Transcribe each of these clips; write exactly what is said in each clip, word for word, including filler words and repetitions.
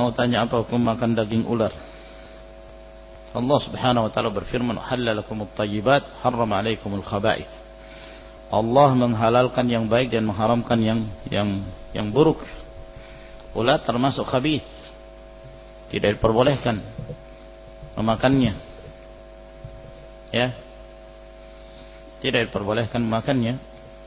mau tanya apa hukum makan daging ular. Allah Subhanahu wa taala berfirman, "Halalakumut thayyibat, harrama 'alaikumul khaba'ith." Allah menghalalkan yang baik dan mengharamkan yang yang yang buruk. Ular termasuk khabith. Tidak diperbolehkan memakannya. Ya. Tidak diperbolehkan memakannya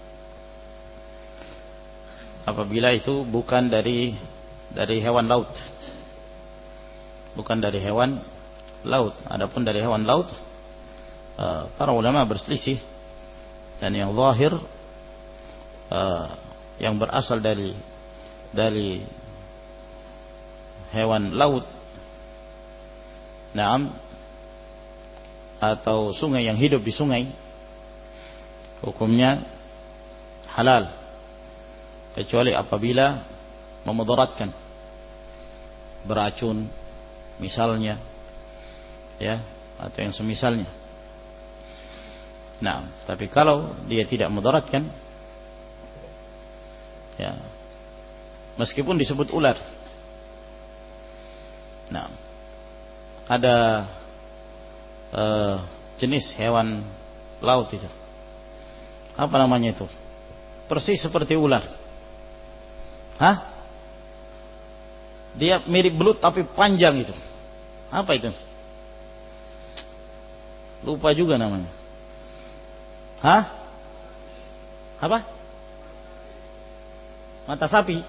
apabila itu bukan dari dari hewan laut. Bukan dari hewan laut. Adapun dari hewan laut, para ulama berselisih, dan yang zahir yang berasal dari dari hewan laut, naam, atau sungai yang hidup di sungai, hukumnya halal kecuali apabila memudaratkan, beracun misalnya, ya, atau yang semisalnya. Nah, tapi kalau dia tidak mudaratkan, ya, meskipun disebut ular. Nah, ada uh, jenis hewan laut itu, apa namanya itu? Persis seperti ular. Hah? Dia mirip belut tapi panjang itu. Apa itu? Lupa juga namanya. Hah? Apa? Mata sapi.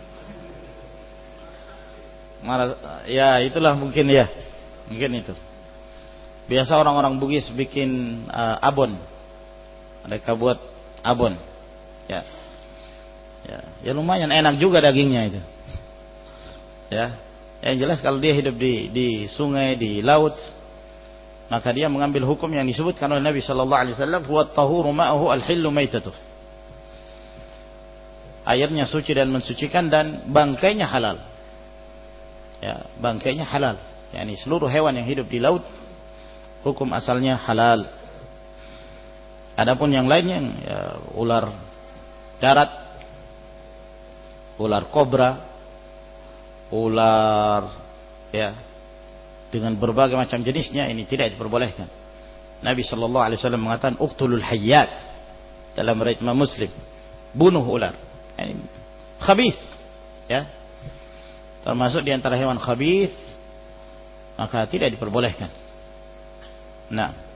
Mara, ya itulah mungkin ya. Mungkin itu. Biasa orang-orang Bugis bikin uh, abon. Mereka buat abon. Ya. Ya, ya lumayan enak juga dagingnya itu. Ya. Yang jelas kalau dia hidup di di sungai, di laut, maka dia mengambil hukum yang disebutkan oleh Nabi sallallahu alaihi wasallam, huwa at-tahuru ma'ahu al-hillu maitatuh. Airnya suci dan mensucikan, dan bangkainya halal. Ya, bangkainya halal. Yani seluruh hewan yang hidup di laut hukum asalnya halal. Adapun yang lainnya, ya, ular darat, ular kobra, ular, ya, dengan berbagai macam jenisnya, ini tidak diperbolehkan. Nabi sallallahu alaihi wasallam mengatakan, uqtulul hayyat, dalam riwayat Imam Muslim, bunuh ular. Yani khabith, ya, termasuk di antara hewan khabith, maka tidak diperbolehkan. Nah,